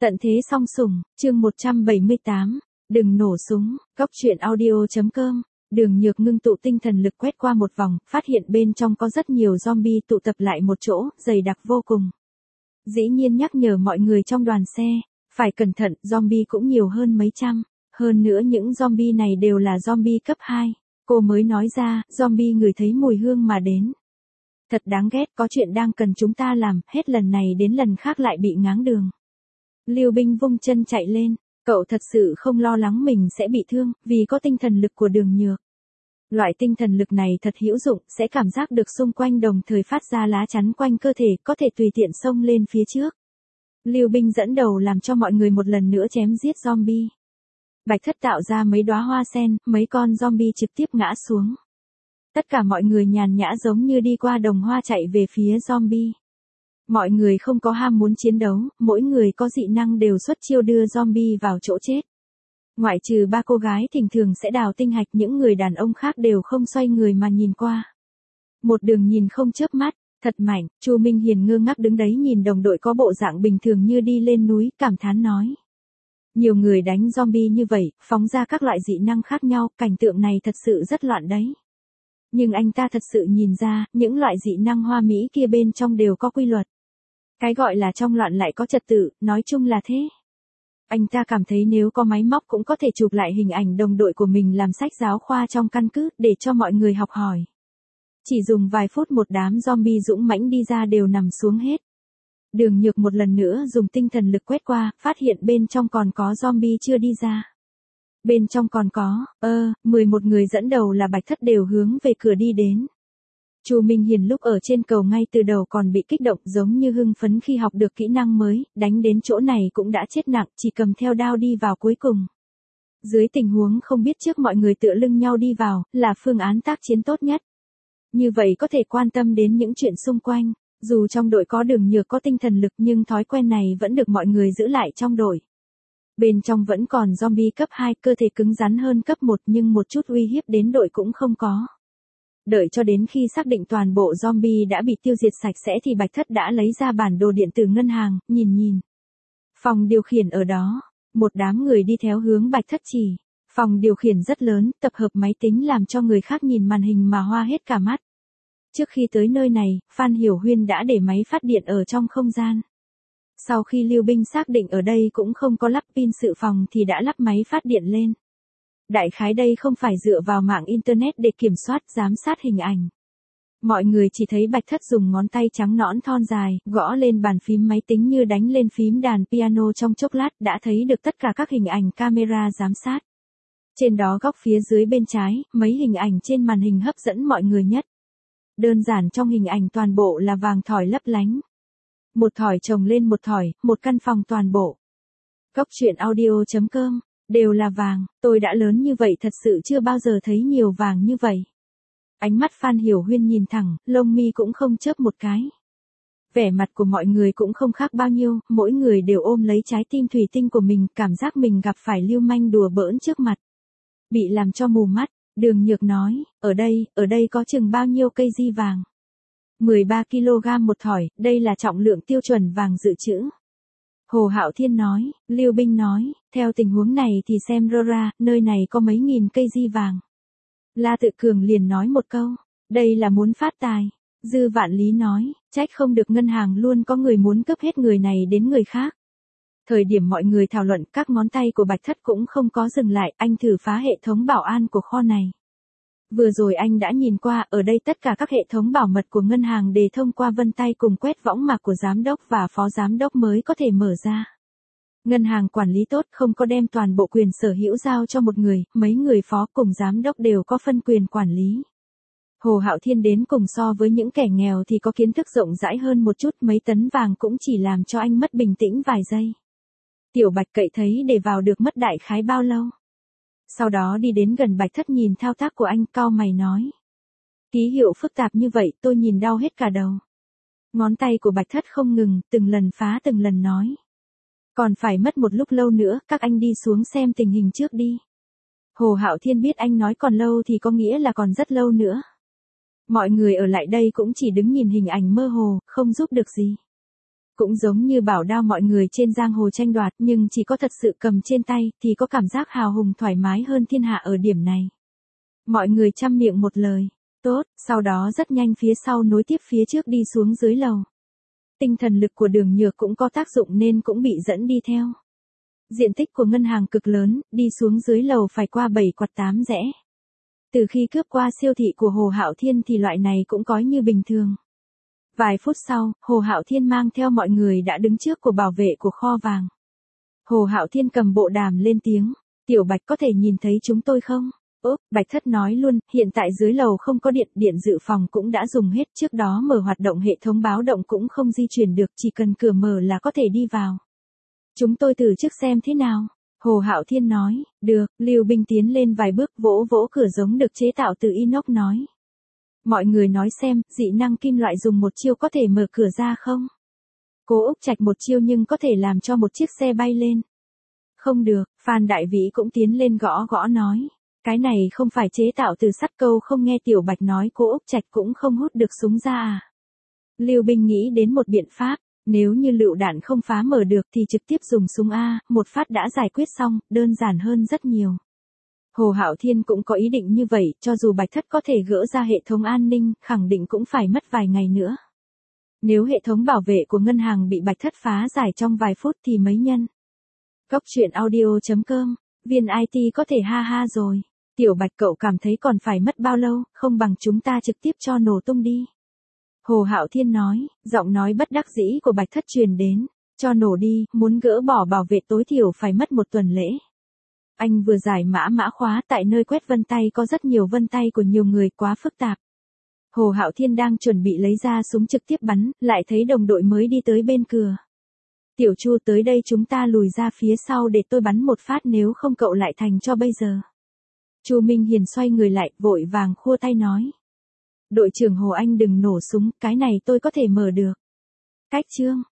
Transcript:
Tận thế song sủng, chương 178, đừng nổ súng, góc truyện audio.com. Đường Nhược ngưng tụ tinh thần lực quét qua một vòng, phát hiện bên trong có rất nhiều zombie tụ tập lại một chỗ, dày đặc vô cùng. Dĩ nhiên nhắc nhở mọi người trong đoàn xe, phải cẩn thận, zombie cũng nhiều hơn mấy trăm. Hơn nữa những zombie này đều là zombie cấp 2. Cô mới nói ra, zombie ngửi thấy mùi hương mà đến. Thật đáng ghét, có chuyện đang cần chúng ta làm, hết lần này đến lần khác lại bị ngáng đường. Lưu Binh vung chân chạy lên, cậu thật sự không lo lắng mình sẽ bị thương, vì có tinh thần lực của Đường Nhược. Loại tinh thần lực này thật hữu dụng, sẽ cảm giác được xung quanh đồng thời phát ra lá chắn quanh cơ thể, có thể tùy tiện xông lên phía trước. Lưu Binh dẫn đầu làm cho mọi người một lần nữa chém giết zombie. Bạch Thất tạo ra mấy đóa hoa sen, mấy con zombie trực tiếp ngã xuống. Tất cả mọi người nhàn nhã giống như đi qua đồng hoa chạy về phía zombie. Mọi người không có ham muốn chiến đấu, mỗi người có dị năng đều xuất chiêu đưa zombie vào chỗ chết. Ngoại trừ 3 cô gái thỉnh thường sẽ đào tinh hạch, những người đàn ông khác đều không xoay người mà nhìn qua. Một đường nhìn không chớp mắt, thật mạnh, Chu Minh Hiền ngơ ngác đứng đấy nhìn đồng đội có bộ dạng bình thường như đi lên núi, cảm thán nói. Nhiều người đánh zombie như vậy, phóng ra các loại dị năng khác nhau, cảnh tượng này thật sự rất loạn đấy. Nhưng anh ta thật sự nhìn ra, những loại dị năng hoa mỹ kia bên trong đều có quy luật. Cái gọi là trong loạn lại có trật tự, nói chung là thế. Anh ta cảm thấy nếu có máy móc cũng có thể chụp lại hình ảnh đồng đội của mình làm sách giáo khoa trong căn cứ, để cho mọi người học hỏi. Chỉ dùng vài phút một đám zombie dũng mãnh đi ra đều nằm xuống hết. Đường Nhược một lần nữa dùng tinh thần lực quét qua, phát hiện bên trong còn có zombie chưa đi ra. Bên trong còn có, 11 người dẫn đầu là Bạch Thất đều hướng về cửa đi đến. Chu Minh Hiền lúc ở trên cầu ngay từ đầu còn bị kích động giống như hưng phấn khi học được kỹ năng mới, đánh đến chỗ này cũng đã chết nặng, chỉ cầm theo đao đi vào cuối cùng. Dưới tình huống không biết trước mọi người tựa lưng nhau đi vào, là phương án tác chiến tốt nhất. Như vậy có thể quan tâm đến những chuyện xung quanh, dù trong đội có Đường Nhược có tinh thần lực nhưng thói quen này vẫn được mọi người giữ lại trong đội. Bên trong vẫn còn zombie cấp 2, cơ thể cứng rắn hơn cấp 1 nhưng một chút uy hiếp đến đội cũng không có. Đợi cho đến khi xác định toàn bộ zombie đã bị tiêu diệt sạch sẽ thì Bạch Thất đã lấy ra bản đồ điện tử ngân hàng, nhìn. Phòng điều khiển ở đó, một đám người đi theo hướng Bạch Thất chỉ. Phòng điều khiển rất lớn, tập hợp máy tính làm cho người khác nhìn màn hình mà hoa hết cả mắt. Trước khi tới nơi này, Phan Hiểu Huyên đã để máy phát điện ở trong không gian. Sau khi Lưu Binh xác định ở đây cũng không có lắp pin dự phòng thì đã lắp máy phát điện lên. Đại khái đây không phải dựa vào mạng Internet để kiểm soát, giám sát hình ảnh. Mọi người chỉ thấy Bạch Thất dùng ngón tay trắng nõn thon dài, gõ lên bàn phím máy tính như đánh lên phím đàn piano trong chốc lát đã thấy được tất cả các hình ảnh camera giám sát. Trên đó góc phía dưới bên trái, mấy hình ảnh trên màn hình hấp dẫn mọi người nhất. Đơn giản trong hình ảnh toàn bộ là vàng thỏi lấp lánh. Một thỏi chồng lên một thỏi, một căn phòng toàn bộ. Góc truyện audio.com, đều là vàng, tôi đã lớn như vậy thật sự chưa bao giờ thấy nhiều vàng như vậy. Ánh mắt Phan Hiểu Huyên nhìn thẳng, lông mi cũng không chớp một cái. Vẻ mặt của mọi người cũng không khác bao nhiêu, mỗi người đều ôm lấy trái tim thủy tinh của mình, cảm giác mình gặp phải lưu manh đùa bỡn trước mặt. Bị làm cho mù mắt, Đường Nhược nói, ở đây có chừng bao nhiêu cây di vàng. 13 kg một thỏi, đây là trọng lượng tiêu chuẩn vàng dự trữ. Hồ Hạo Thiên nói, Lưu Binh nói, theo tình huống này thì xem ra, nơi này có mấy nghìn cây di vàng. La Tự Cường liền nói một câu, đây là muốn phát tài. Dư Vạn Lý nói, trách không được ngân hàng luôn có người muốn cướp hết người này đến người khác. Thời điểm mọi người thảo luận, các ngón tay của Bạch Thất cũng không có dừng lại, anh thử phá hệ thống bảo an của kho này. Vừa rồi anh đã nhìn qua, ở đây tất cả các hệ thống bảo mật của ngân hàng đều thông qua vân tay cùng quét võng mạc của giám đốc và phó giám đốc mới có thể mở ra. Ngân hàng quản lý tốt, không có đem toàn bộ quyền sở hữu giao cho một người, mấy người phó cùng giám đốc đều có phân quyền quản lý. Hồ Hạo Thiên đến cùng so với những kẻ nghèo thì có kiến thức rộng rãi hơn một chút, mấy tấn vàng cũng chỉ làm cho anh mất bình tĩnh vài giây. Tiểu Bạch cậy thấy để vào được mất đại khái bao lâu. Sau đó đi đến gần Bạch Thất nhìn thao tác của anh, cau mày nói. Ký hiệu phức tạp như vậy, tôi nhìn đau hết cả đầu. Ngón tay của Bạch Thất không ngừng, từng lần phá từng lần nói. Còn phải mất một lúc lâu nữa, các anh đi xuống xem tình hình trước đi. Hồ Hạo Thiên biết anh nói còn lâu thì có nghĩa là còn rất lâu nữa. Mọi người ở lại đây cũng chỉ đứng nhìn hình ảnh mơ hồ, không giúp được gì. Cũng giống như bảo đao mọi người trên giang hồ tranh đoạt, nhưng chỉ có thật sự cầm trên tay, thì có cảm giác hào hùng thoải mái hơn thiên hạ ở điểm này. Mọi người chăm miệng một lời. Tốt, sau đó rất nhanh phía sau nối tiếp phía trước đi xuống dưới lầu. Tinh thần lực của Đường Nhược cũng có tác dụng nên cũng bị dẫn đi theo. Diện tích của ngân hàng cực lớn, đi xuống dưới lầu phải qua 7 quạt 8 rẽ. Từ khi cướp qua siêu thị của Hồ Hạo Thiên thì loại này cũng coi như bình thường. Vài phút sau, Hồ Hạo Thiên mang theo mọi người đã đứng trước của bảo vệ của kho vàng. Hồ Hạo Thiên cầm bộ đàm lên tiếng, Tiểu Bạch có thể nhìn thấy chúng tôi không? Bạch Thất nói luôn, hiện tại dưới lầu không có điện, điện dự phòng cũng đã dùng hết, trước đó mở hoạt động hệ thống báo động cũng không di chuyển được, chỉ cần cửa mở là có thể đi vào. Chúng tôi thử trước xem thế nào. Hồ Hạo Thiên nói, được, Lưu Binh tiến lên vài bước vỗ vỗ cửa giống được chế tạo từ inox nói. Mọi người nói xem, dị năng kim loại dùng một chiêu có thể mở cửa ra không? Cố Úc Trạch một chiêu nhưng có thể làm cho một chiếc xe bay lên. Không được, Phan Đại Vĩ cũng tiến lên gõ gõ nói. Cái này không phải chế tạo từ sắt, câu không nghe Tiểu Bạch nói Cố Úc Trạch cũng không hút được súng ra à? Lưu Binh nghĩ đến một biện pháp, nếu như lựu đạn không phá mở được thì trực tiếp dùng súng A, một phát đã giải quyết xong, đơn giản hơn rất nhiều. Hồ Hạo Thiên cũng có ý định như vậy, cho dù Bạch Thất có thể gỡ ra hệ thống an ninh, khẳng định cũng phải mất vài ngày nữa. Nếu hệ thống bảo vệ của ngân hàng bị Bạch Thất phá giải trong vài phút thì mấy nhân. Góc truyện audio.com, viên IT có thể ha ha rồi. Tiểu Bạch cậu cảm thấy còn phải mất bao lâu, không bằng chúng ta trực tiếp cho nổ tung đi. Hồ Hạo Thiên nói, giọng nói bất đắc dĩ của Bạch Thất truyền đến, cho nổ đi, muốn gỡ bỏ bảo vệ tối thiểu phải mất 1 tuần lễ. Anh vừa giải mã khóa, tại nơi quét vân tay có rất nhiều vân tay của nhiều người, quá phức tạp. Hồ Hạo Thiên đang chuẩn bị lấy ra súng trực tiếp bắn, lại thấy đồng đội mới đi tới bên cửa. Tiểu Chu tới đây, chúng ta lùi ra phía sau để tôi bắn một phát, nếu không cậu lại thành cho bây giờ. Chu Minh Hiền xoay người lại, vội vàng khua tay nói. Đội trưởng Hồ, anh đừng nổ súng, cái này tôi có thể mở được. Cách chương.